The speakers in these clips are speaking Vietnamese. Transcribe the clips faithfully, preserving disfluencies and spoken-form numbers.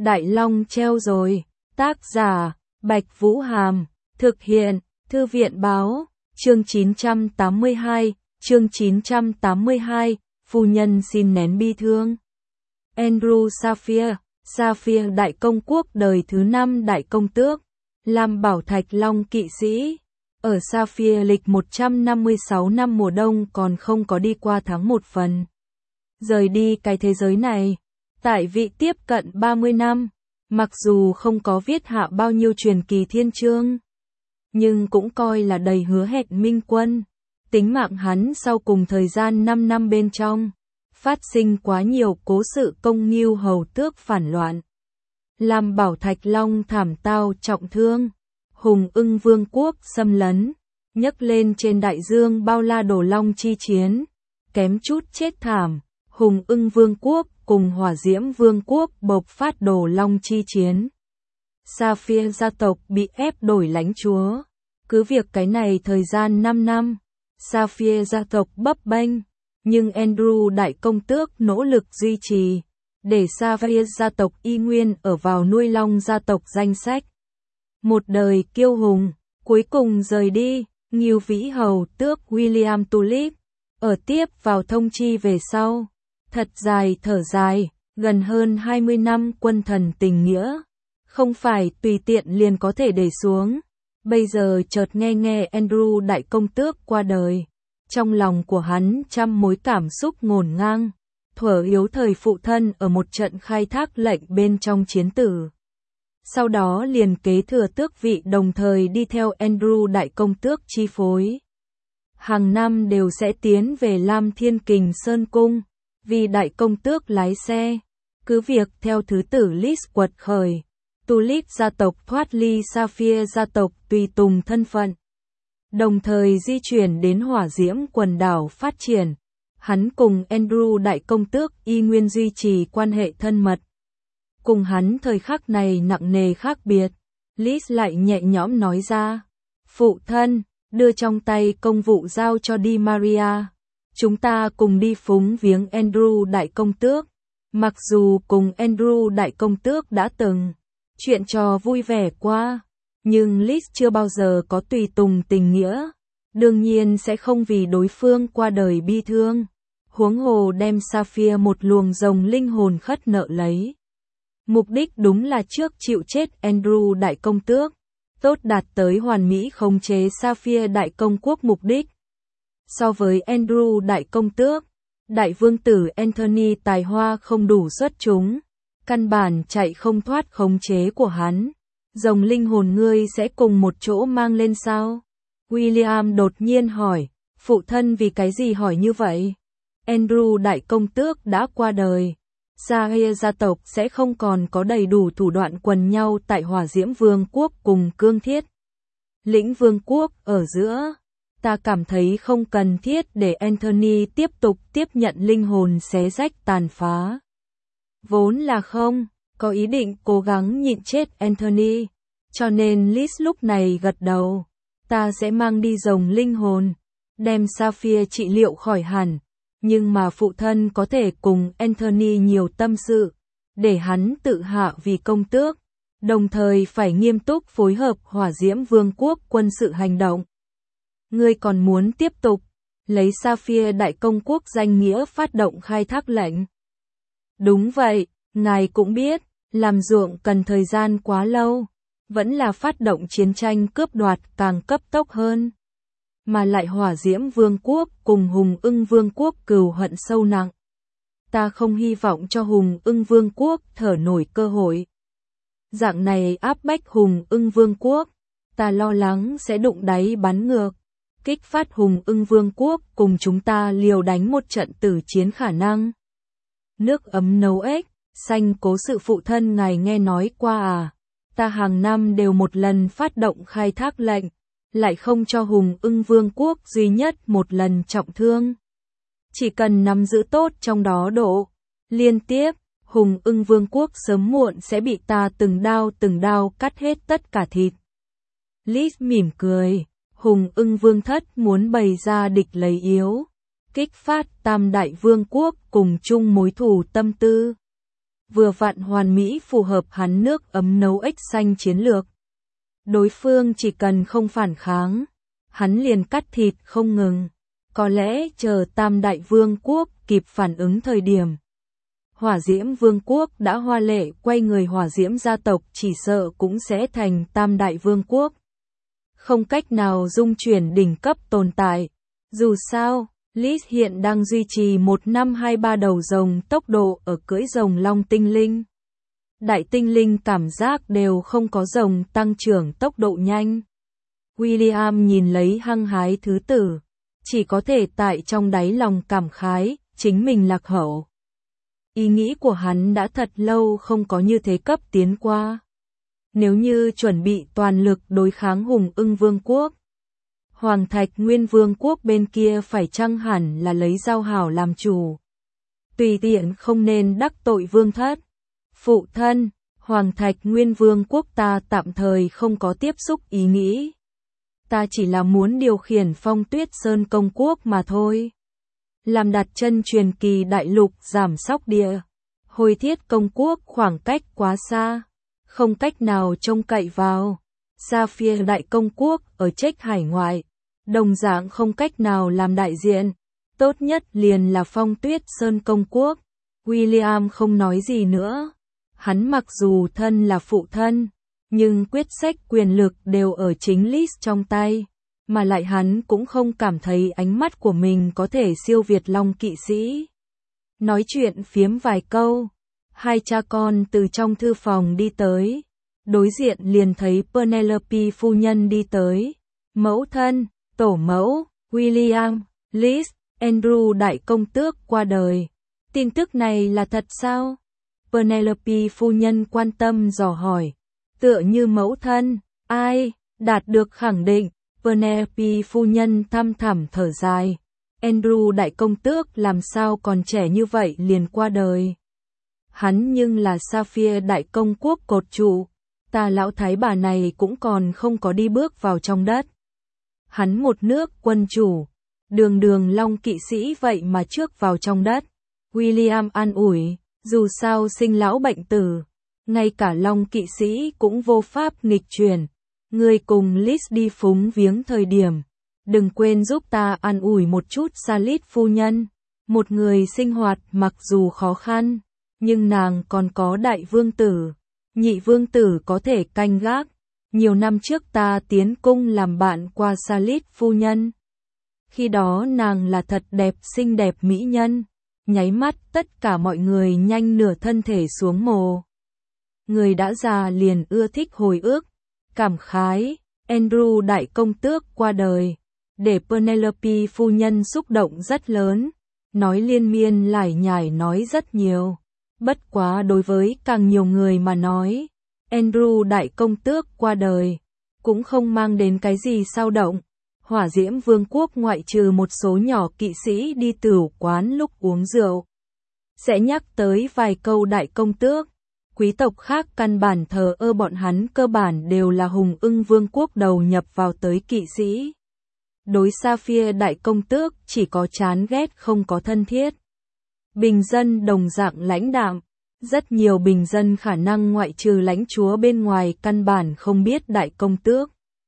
Đại Long treo rồi. Tác giả, Bạch Vũ Hàm. Thực hiện, Thư viện Báo. Chương chín trăm tám mươi hai, chương chín trăm tám mươi hai, phu nhân xin nén bi thương. Andrew Sapphire, Sapphire đại công quốc đời thứ năm đại công tước, làm bảo thạch long kỵ sĩ. Ở Sapphire lịch một trăm năm mươi sáu năm mùa đông còn không có đi qua tháng một phần. Rời đi cái thế giới này, tại vị tiếp cận ba mươi năm, mặc dù không có viết hạ bao nhiêu truyền kỳ thiên chương, nhưng cũng coi là đầy hứa hẹn minh quân. Tính mạng hắn sau cùng thời gian năm năm bên trong, phát sinh quá nhiều cố sự công mưu hầu tước phản loạn, làm bảo thạch long thảm tao trọng thương. Hùng ưng vương quốc xâm lấn, nhấc lên trên đại dương bao la đổ long chi chiến, kém chút chết thảm. Hùng ưng vương quốc cùng hỏa diễm vương quốc bộc phát đổ long chi chiến. Sapphire gia tộc bị ép đổi lãnh chúa. Cứ việc cái này thời gian năm năm, Sapphire gia tộc bấp bênh, nhưng Andrew đại công tước nỗ lực duy trì, để Sapphire gia tộc y nguyên ở vào nuôi long gia tộc danh sách. Một đời kiêu hùng, cuối cùng rời đi. Ngưu vĩ hầu tước William Tulip, ở tiếp vào thông chi về sau. Thật dài thở dài, gần hơn hai mươi năm quân thần tình nghĩa, không phải tùy tiện liền có thể để xuống. Bây giờ chợt nghe nghe Andrew đại công tước qua đời, trong lòng của hắn trăm mối cảm xúc ngổn ngang. Thuở yếu thời phụ thân ở một trận khai thác lệnh bên trong chiến tử, sau đó liền kế thừa tước vị, đồng thời đi theo Andrew đại công tước chi phối. Hàng năm đều sẽ tiến về Lam Thiên Kình Sơn Cung, vì đại công tước lái xe. Cứ việc theo thứ tử Lis quật khởi, Tulip gia tộc thoát ly Sapphire gia tộc tùy tùng thân phận, đồng thời di chuyển đến hỏa diễm quần đảo phát triển. Hắn cùng Andrew đại công tước y nguyên duy trì quan hệ thân mật. Cùng hắn thời khắc này nặng nề khác biệt, Lis lại nhẹ nhõm nói ra: phụ thân, đưa trong tay công vụ giao cho Di Maria. Chúng ta cùng đi phúng viếng Andrew đại công tước. Mặc dù cùng Andrew đại công tước đã từng chuyện trò vui vẻ qua, nhưng Lis chưa bao giờ có tùy tùng tình nghĩa, đương nhiên sẽ không vì đối phương qua đời bi thương. Huống hồ đem Sapphire một luồng rồng linh hồn khất nợ lấy. Mục đích đúng là trước chịu chết Andrew đại công tước, tốt đạt tới hoàn mỹ khống chế Sapphire đại công quốc mục đích. So với Andrew đại công tước, đại vương tử Anthony tài hoa không đủ xuất chúng, căn bản chạy không thoát khống chế của hắn. Rồng linh hồn ngươi sẽ cùng một chỗ mang lên sao? William đột nhiên hỏi. Phụ thân vì cái gì hỏi như vậy? Andrew đại công tước đã qua đời, Sapphire gia tộc sẽ không còn có đầy đủ thủ đoạn quần nhau tại hỏa diễm vương quốc cùng cương thiết lĩnh vương quốc ở giữa. Ta cảm thấy không cần thiết để Anthony tiếp tục tiếp nhận linh hồn xé rách tàn phá. Vốn là không có ý định cố gắng nhịn chết Anthony, cho nên Lis lúc này gật đầu. Ta sẽ mang đi rồng linh hồn, đem Sapphire trị liệu khỏi hẳn. Nhưng mà phụ thân có thể cùng Anthony nhiều tâm sự, để hắn tự hạ vì công tước, đồng thời phải nghiêm túc phối hợp hỏa diễm vương quốc quân sự hành động. Ngươi còn muốn tiếp tục lấy Sapphire đại công quốc danh nghĩa phát động khai thác lệnh? Đúng vậy, ngài cũng biết, làm ruộng cần thời gian quá lâu, vẫn là phát động chiến tranh cướp đoạt càng cấp tốc hơn. Mà lại hỏa diễm vương quốc cùng hùng ưng vương quốc cừu hận sâu nặng. Ta không hy vọng cho hùng ưng vương quốc thở nổi cơ hội. Dạng này áp bách hùng ưng vương quốc, ta lo lắng sẽ đụng đáy bắn ngược, kích phát hùng ưng vương quốc cùng chúng ta liều đánh một trận tử chiến khả năng. Nước ấm nấu ếch, xanh cố sự phụ thân ngài nghe nói qua à? Ta hàng năm đều một lần phát động khai thác lệnh, lại không cho hùng ưng vương quốc duy nhất một lần trọng thương. Chỉ cần nắm giữ tốt trong đó độ liên tiếp, hùng ưng vương quốc sớm muộn sẽ bị ta từng đao từng đao cắt hết tất cả thịt. Lis mỉm cười. Hùng ưng vương thất muốn bày ra địch lấy yếu, kích phát tam đại vương quốc cùng chung mối thù tâm tư. vừa vặn hoàn mỹ phù hợp hắn nước ấm nấu ếch xanh chiến lược. Đối phương chỉ cần không phản kháng, hắn liền cắt thịt không ngừng. Có lẽ chờ Tam Đại Vương quốc kịp phản ứng thời điểm Hỏa Diễm Vương quốc đã hoa lệ quay người Hỏa Diễm gia tộc chỉ sợ cũng sẽ thành Tam Đại Vương quốc. Không cách nào dung chuyển đỉnh cấp tồn tại. Dù sao, Liz hiện đang duy trì một năm hai ba đầu rồng tốc độ ở cưỡi rồng long tinh linh. Đại tinh linh cảm giác đều không có rồng tăng trưởng tốc độ nhanh. William nhìn lấy hăng hái thứ tử, chỉ có thể tại trong đáy lòng cảm khái, chính mình lạc hậu. Ý nghĩ của hắn đã thật lâu không có như thế cấp tiến qua. Nếu như chuẩn bị toàn lực đối kháng Hùng Ưng Vương quốc, Hoàng Thạch Nguyên Vương quốc bên kia phải chăng hẳn là lấy giao hảo làm chủ. Tùy tiện không nên đắc tội vương thất. Phụ thân, Hoàng Thạch Nguyên Vương quốc ta tạm thời không có tiếp xúc ý nghĩ. Ta chỉ là muốn điều khiển Phong Tuyết Sơn công quốc mà thôi. Làm đặt chân truyền kỳ đại lục giảm sóc địa. Hồi thiết công quốc khoảng cách quá xa, không cách nào trông cậy vào. Sapphire đại công quốc ở Trách hải ngoại, đồng dạng không cách nào làm đại diện. Tốt nhất liền là Phong Tuyết Sơn công quốc. William không nói gì nữa. Hắn mặc dù thân là phụ thân, nhưng quyết sách quyền lực đều ở chính Liz trong tay. Mà lại hắn cũng không cảm thấy ánh mắt của mình có thể siêu việt Long kỵ sĩ. Nói chuyện phiếm vài câu, hai cha con từ trong thư phòng đi tới. Đối diện liền thấy Penelope phu nhân đi tới. Mẫu thân, tổ mẫu, William, Liz, Andrew đại công tước qua đời. Tin tức này là thật sao? Penelope phu nhân quan tâm dò hỏi. Tựa như mẫu thân, ai, đạt được khẳng định. Penelope phu nhân thăm thẳm thở dài. Andrew đại công tước làm sao còn trẻ như vậy liền qua đời. Hắn nhưng là Sapphire đại công quốc cột trụ. Ta lão thái bà này cũng còn không có đi bước vào trong đất. Hắn một nước quân chủ, đường đường Long kỵ sĩ vậy mà trước vào trong đất. William an ủi, dù sao sinh lão bệnh tử, ngay cả Long kỵ sĩ cũng vô pháp nghịch chuyển. Người cùng Liz đi phúng viếng thời điểm, đừng quên giúp ta an ủi một chút Salit phu nhân. Một người sinh hoạt mặc dù khó khăn, nhưng nàng còn có đại vương tử, nhị vương tử có thể canh gác. Nhiều năm trước ta tiến cung làm bạn qua Salit phu nhân. Khi đó nàng là thật đẹp xinh đẹp mỹ nhân. Nháy mắt tất cả mọi người nhanh nửa thân thể xuống mồ. Người đã già liền ưa thích hồi ức. Cảm khái, Andrew đại công tước qua đời, để Penelope phu nhân xúc động rất lớn, nói liên miên lải nhải nói rất nhiều. Bất quá đối với càng nhiều người mà nói, Andrew đại công tước qua đời, cũng không mang đến cái gì sao động. Hỏa Diễm Vương quốc ngoại trừ một số nhỏ kỵ sĩ đi tửu quán lúc uống rượu, sẽ nhắc tới vài câu đại công tước. Quý tộc khác căn bản thờ ơ, bọn hắn cơ bản đều là Hùng Ưng Vương quốc đầu nhập vào tới kỵ sĩ. Đối Sapphire đại công tước chỉ có chán ghét không có thân thiết. Bình dân đồng dạng lãnh đạm, rất nhiều bình dân khả năng ngoại trừ lãnh chúa bên ngoài căn bản không biết đại công tước.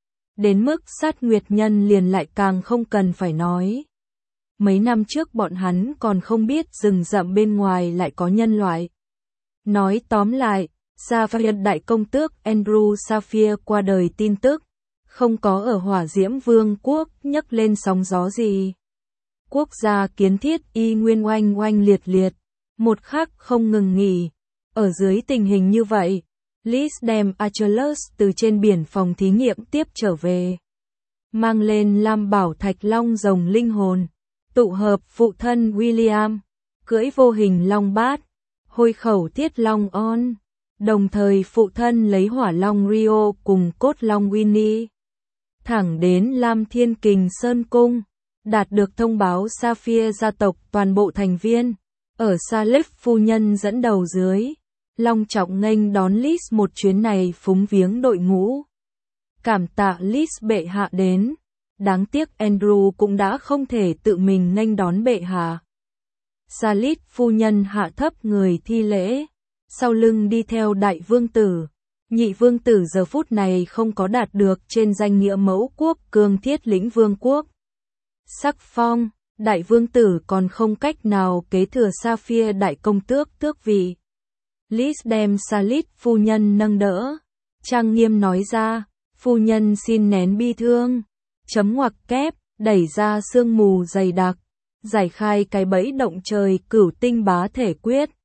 Đến mức Sát Nguyệt Nhân liền lại càng không cần phải nói. Mấy năm trước bọn hắn còn không biết rừng rậm bên ngoài lại có nhân loại. Nói tóm lại, Sapphire đại công tước Andrew Sapphire qua đời tin tức, không có ở Hỏa Diễm Vương quốc nhấc lên sóng gió gì. Quốc gia kiến thiết y nguyên oanh oanh liệt liệt, một khắc không ngừng nghỉ. Ở dưới tình hình như vậy, Liz đem Achilles từ trên biển phòng thí nghiệm tiếp trở về. Mang lên Lam Bảo Thạch Long rồng linh hồn, tụ hợp phụ thân William, cưỡi vô hình long bát, hôi khẩu thiết long on, đồng thời phụ thân lấy hỏa long Rio cùng cốt long Winnie. Thẳng đến Lam Thiên Kình Sơn Cung, đạt được thông báo Sapphire gia tộc toàn bộ thành viên, ở Salif phu nhân dẫn đầu dưới, long trọng nghênh đón Liz một chuyến này phúng viếng đội ngũ. Cảm tạ Liz bệ hạ đến, đáng tiếc Andrew cũng đã không thể tự mình nghênh đón bệ hạ. Salit phu nhân hạ thấp người thi lễ, sau lưng đi theo đại vương tử. Nhị vương tử giờ phút này không có đạt được trên danh nghĩa mẫu quốc cương thiết lĩnh vương quốc. Sắc phong, đại vương tử còn không cách nào kế thừa Sapphire đại công tước tước vị. Lis đem Salit phu nhân nâng đỡ, trang nghiêm nói ra, phu nhân xin nén bi thương, chấm ngoặc kép, đẩy ra sương mù dày đặc, giải khai cái bẫy động trời cửu tinh bá thể quyết.